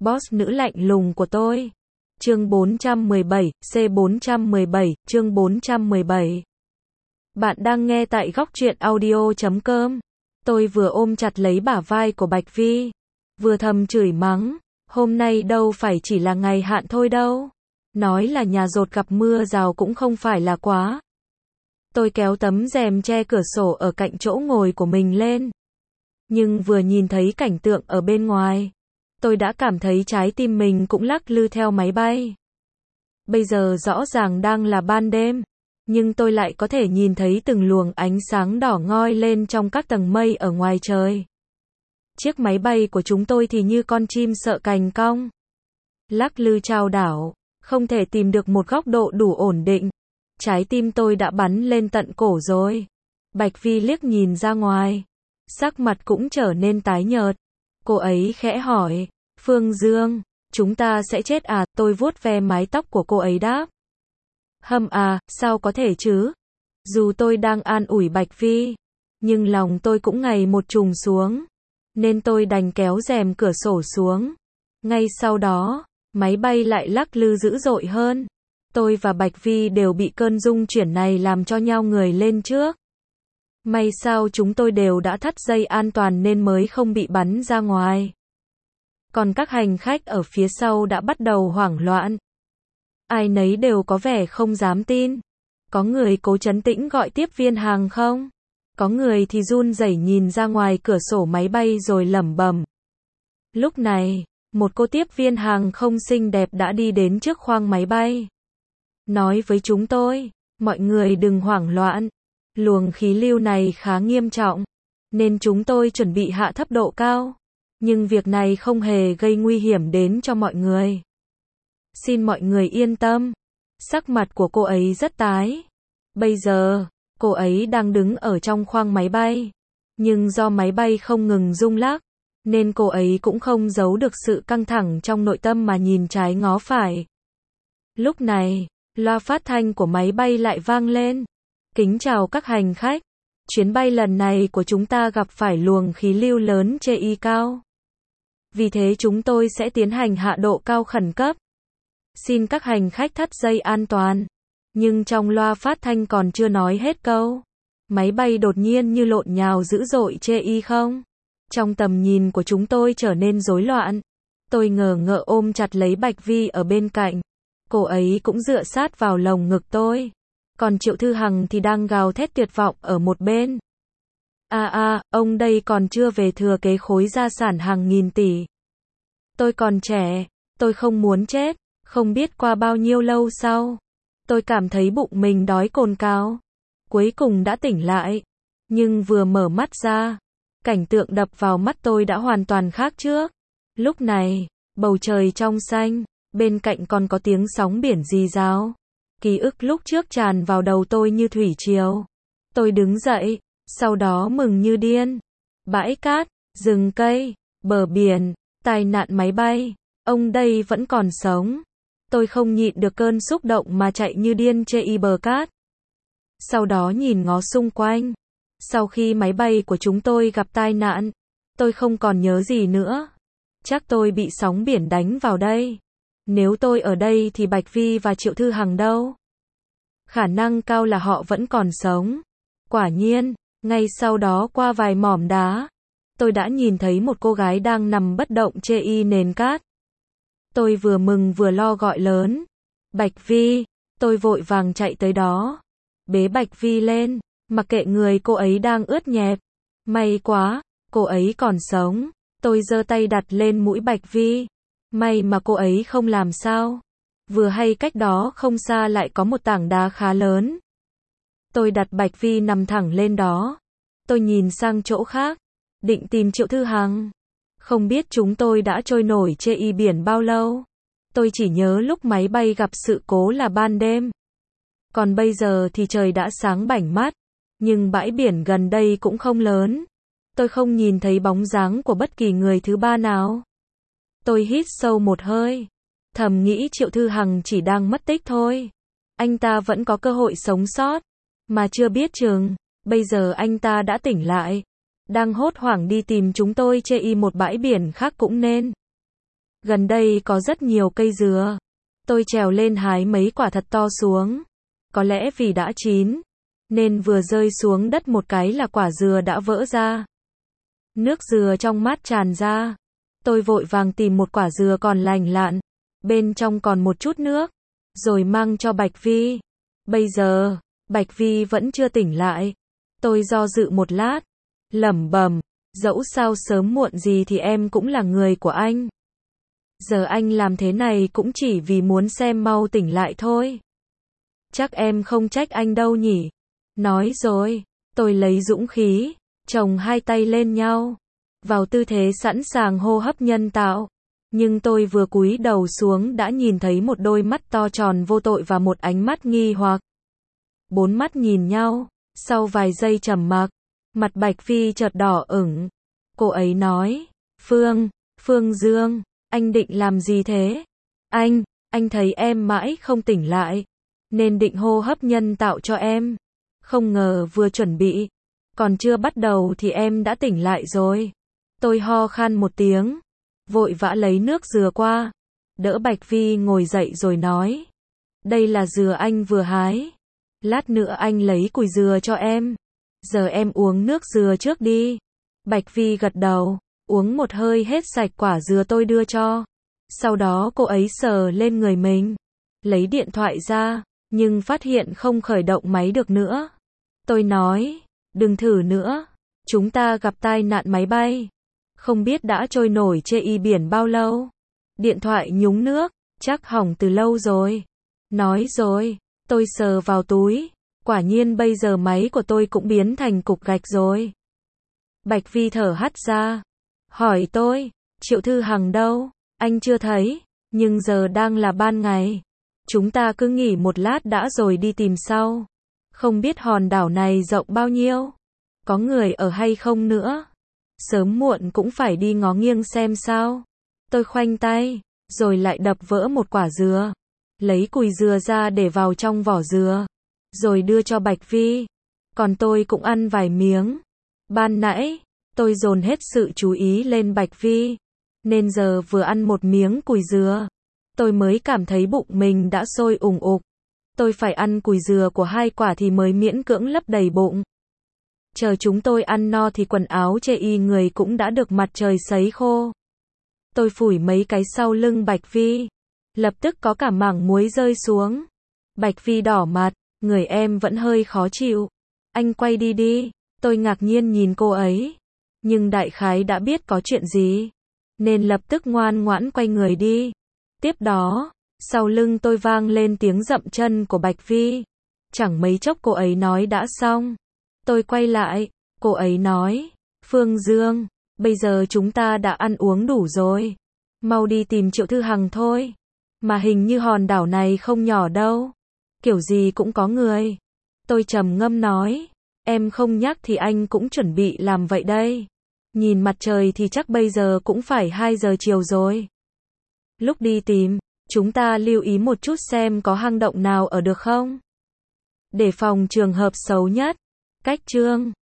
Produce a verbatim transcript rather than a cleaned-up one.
Boss nữ lạnh lùng của tôi. Chương bốn trăm mười bảy, C bốn trăm mười bảy, chương bốn trăm mười bảy. Bạn đang nghe tại góc truyện audio chấm com. Tôi vừa ôm chặt lấy bả vai của Bạch Vi, vừa thầm chửi mắng, hôm nay đâu phải chỉ là ngày hạn thôi đâu. Nói là nhà dột gặp mưa rào cũng không phải là quá. Tôi kéo tấm rèm che cửa sổ ở cạnh chỗ ngồi của mình lên. Nhưng vừa nhìn thấy cảnh tượng ở bên ngoài, tôi đã cảm thấy trái tim mình cũng lắc lư theo máy bay. Bây giờ rõ ràng đang là ban đêm, nhưng tôi lại có thể nhìn thấy từng luồng ánh sáng đỏ ngoi lên trong các tầng mây ở ngoài trời. Chiếc máy bay của chúng tôi thì như con chim sợ cành cong, lắc lư chao đảo, không thể tìm được một góc độ đủ ổn định. Trái tim tôi đã bắn lên tận cổ rồi. Bạch Vi liếc nhìn ra ngoài, sắc mặt cũng trở nên tái nhợt. Cô ấy khẽ hỏi, Phương Dương, chúng ta sẽ chết à? Tôi vuốt ve mái tóc của cô ấy đáp. Hâm à, sao có thể chứ? Dù tôi đang an ủi Bạch Vi, nhưng lòng tôi cũng ngày một trùng xuống, nên tôi đành kéo rèm cửa sổ xuống. Ngay sau đó, máy bay lại lắc lư dữ dội hơn. Tôi và Bạch Vi đều bị cơn rung chuyển này làm cho nhao người lên trước. May sao chúng tôi đều đã thắt dây an toàn nên mới không bị bắn ra ngoài. Còn các hành khách ở phía sau đã bắt đầu hoảng loạn. Ai nấy đều có vẻ không dám tin. Có người cố trấn tĩnh gọi tiếp viên hàng không. Có người thì run rẩy nhìn ra ngoài cửa sổ máy bay rồi lẩm bẩm. Lúc này, một cô tiếp viên hàng không xinh đẹp đã đi đến trước khoang máy bay. Nói với chúng tôi, mọi người đừng hoảng loạn. Luồng khí lưu này khá nghiêm trọng, nên chúng tôi chuẩn bị hạ thấp độ cao. Nhưng việc này không hề gây nguy hiểm đến cho mọi người. Xin mọi người yên tâm. Sắc mặt của cô ấy rất tái. Bây giờ, cô ấy đang đứng ở trong khoang máy bay. Nhưng do máy bay không ngừng rung lắc, nên cô ấy cũng không giấu được sự căng thẳng trong nội tâm mà nhìn trái ngó phải. Lúc này, loa phát thanh của máy bay lại vang lên. Kính chào các hành khách. Chuyến bay lần này của chúng ta gặp phải luồng khí lưu lớn chê y cao. Vì thế chúng tôi sẽ tiến hành hạ độ cao khẩn cấp. Xin các hành khách thắt dây an toàn. Nhưng trong loa phát thanh còn chưa nói hết câu, máy bay đột nhiên như lộn nhào dữ dội chê y không. Trong tầm nhìn của chúng tôi trở nên rối loạn. Tôi ngờ ngợ ôm chặt lấy Bạch Vi ở bên cạnh. Cô ấy cũng dựa sát vào lồng ngực tôi. Còn Triệu Thư Hằng thì đang gào thét tuyệt vọng ở một bên. À à, ông đây còn chưa về thừa kế khối gia sản hàng nghìn tỷ. Tôi còn trẻ, tôi không muốn chết. Không biết qua bao nhiêu lâu sau, tôi cảm thấy bụng mình đói cồn cào. Cuối cùng đã tỉnh lại. Nhưng vừa mở mắt ra, cảnh tượng đập vào mắt tôi đã hoàn toàn khác trước. Lúc này, bầu trời trong xanh, bên cạnh còn có tiếng sóng biển rì rào. Ký ức lúc trước tràn vào đầu tôi như thủy triều. Tôi đứng dậy, sau đó mừng như điên. Bãi cát, rừng cây, bờ biển, tai nạn máy bay, ông đây vẫn còn sống. Tôi không nhịn được cơn xúc động mà chạy như điên chê y bờ cát. Sau đó nhìn ngó xung quanh. Sau khi máy bay của chúng tôi gặp tai nạn, tôi không còn nhớ gì nữa. Chắc tôi bị sóng biển đánh vào đây. Nếu tôi ở đây thì Bạch Vi và Triệu Thư Hằng đâu? Khả năng cao là họ vẫn còn sống. Quả nhiên, ngay sau đó qua vài mỏm đá, tôi đã nhìn thấy một cô gái đang nằm bất động chê y nền cát. Tôi vừa mừng vừa lo gọi lớn. Bạch Vi, tôi vội vàng chạy tới đó. Bế Bạch Vi lên, mặc kệ người cô ấy đang ướt nhẹp. May quá, cô ấy còn sống. Tôi giơ tay đặt lên mũi Bạch Vi. May mà cô ấy không làm sao. Vừa hay cách đó không xa lại có một tảng đá khá lớn. Tôi đặt Bạch Vi nằm thẳng lên đó. Tôi nhìn sang chỗ khác, định tìm Triệu Thư Hằng. Không biết chúng tôi đã trôi nổi chê y biển bao lâu. Tôi chỉ nhớ lúc máy bay gặp sự cố là ban đêm. Còn bây giờ thì trời đã sáng bảnh mắt. Nhưng bãi biển gần đây cũng không lớn. Tôi không nhìn thấy bóng dáng của bất kỳ người thứ ba nào. Tôi hít sâu một hơi. Thầm nghĩ Triệu Thư Hằng chỉ đang mất tích thôi. Anh ta vẫn có cơ hội sống sót. Mà chưa biết chừng, bây giờ anh ta đã tỉnh lại. Đang hốt hoảng đi tìm chúng tôi chê y một bãi biển khác cũng nên. Gần đây có rất nhiều cây dừa. Tôi trèo lên hái mấy quả thật to xuống. Có lẽ vì đã chín, nên vừa rơi xuống đất một cái là quả dừa đã vỡ ra. Nước dừa trong mát tràn ra. Tôi vội vàng tìm một quả dừa còn lành lặn, bên trong còn một chút nước, rồi mang cho Bạch Vi. Bây giờ, Bạch Vi vẫn chưa tỉnh lại. Tôi do dự một lát, lẩm bẩm, dẫu sao sớm muộn gì thì em cũng là người của anh. Giờ anh làm thế này cũng chỉ vì muốn xem mau tỉnh lại thôi. Chắc em không trách anh đâu nhỉ. Nói rồi, tôi lấy dũng khí, chồng hai tay lên nhau, vào tư thế sẵn sàng hô hấp nhân tạo. Nhưng tôi vừa cúi đầu xuống đã nhìn thấy một đôi mắt to tròn vô tội và một ánh mắt nghi hoặc. Bốn mắt nhìn nhau, sau vài giây trầm mặc, mặt Bạch Phi chợt đỏ ửng. Cô ấy nói, Phương, Phương Dương, anh định làm gì thế? Anh, anh thấy em mãi không tỉnh lại, nên định hô hấp nhân tạo cho em. Không ngờ vừa chuẩn bị, còn chưa bắt đầu thì em đã tỉnh lại rồi. Tôi ho khan một tiếng, vội vã lấy nước dừa qua, đỡ Bạch Vi ngồi dậy rồi nói. Đây là dừa anh vừa hái. Lát nữa anh lấy cùi dừa cho em. Giờ em uống nước dừa trước đi. Bạch Vi gật đầu, uống một hơi hết sạch quả dừa tôi đưa cho. Sau đó cô ấy sờ lên người mình, lấy điện thoại ra, nhưng phát hiện không khởi động máy được nữa. Tôi nói, đừng thử nữa, chúng ta gặp tai nạn máy bay. Không biết đã trôi nổi trên biển bao lâu. Điện thoại nhúng nước, chắc hỏng từ lâu rồi. Nói rồi, tôi sờ vào túi, quả nhiên bây giờ máy của tôi cũng biến thành cục gạch rồi. Bạch Vi thở hắt ra, hỏi tôi, Triệu Thư Hằng đâu? Anh chưa thấy, nhưng giờ đang là ban ngày. Chúng ta cứ nghỉ một lát đã rồi đi tìm sau. Không biết hòn đảo này rộng bao nhiêu, có người ở hay không nữa. Sớm muộn cũng phải đi ngó nghiêng xem sao. Tôi khoanh tay, rồi lại đập vỡ một quả dừa, lấy cùi dừa ra để vào trong vỏ dừa, rồi đưa cho Bạch Vi. Còn tôi cũng ăn vài miếng. Ban nãy, tôi dồn hết sự chú ý lên Bạch Vi, nên giờ vừa ăn một miếng cùi dừa, tôi mới cảm thấy bụng mình đã sôi ủng ục. Tôi phải ăn cùi dừa của hai quả thì mới miễn cưỡng lấp đầy bụng. Chờ chúng tôi ăn no thì quần áo chê y người cũng đã được mặt trời sấy khô. Tôi phủi mấy cái sau lưng Bạch Vi, lập tức có cả mảng muối rơi xuống. Bạch Vi đỏ mặt, người em vẫn hơi khó chịu. Anh quay đi đi. Tôi ngạc nhiên nhìn cô ấy, nhưng đại khái đã biết có chuyện gì, nên lập tức ngoan ngoãn quay người đi. Tiếp đó, sau lưng tôi vang lên tiếng dậm chân của Bạch Vi. Chẳng mấy chốc cô ấy nói đã xong. Tôi quay lại, cô ấy nói, Phương Dương, bây giờ chúng ta đã ăn uống đủ rồi. Mau đi tìm Triệu Thư Hằng thôi. Mà hình như hòn đảo này không nhỏ đâu. Kiểu gì cũng có người. Tôi trầm ngâm nói, em không nhắc thì anh cũng chuẩn bị làm vậy đây. Nhìn mặt trời thì chắc bây giờ cũng phải hai giờ chiều rồi. Lúc đi tìm, chúng ta lưu ý một chút xem có hang động nào ở được không? Để phòng trường hợp xấu nhất. Cách chương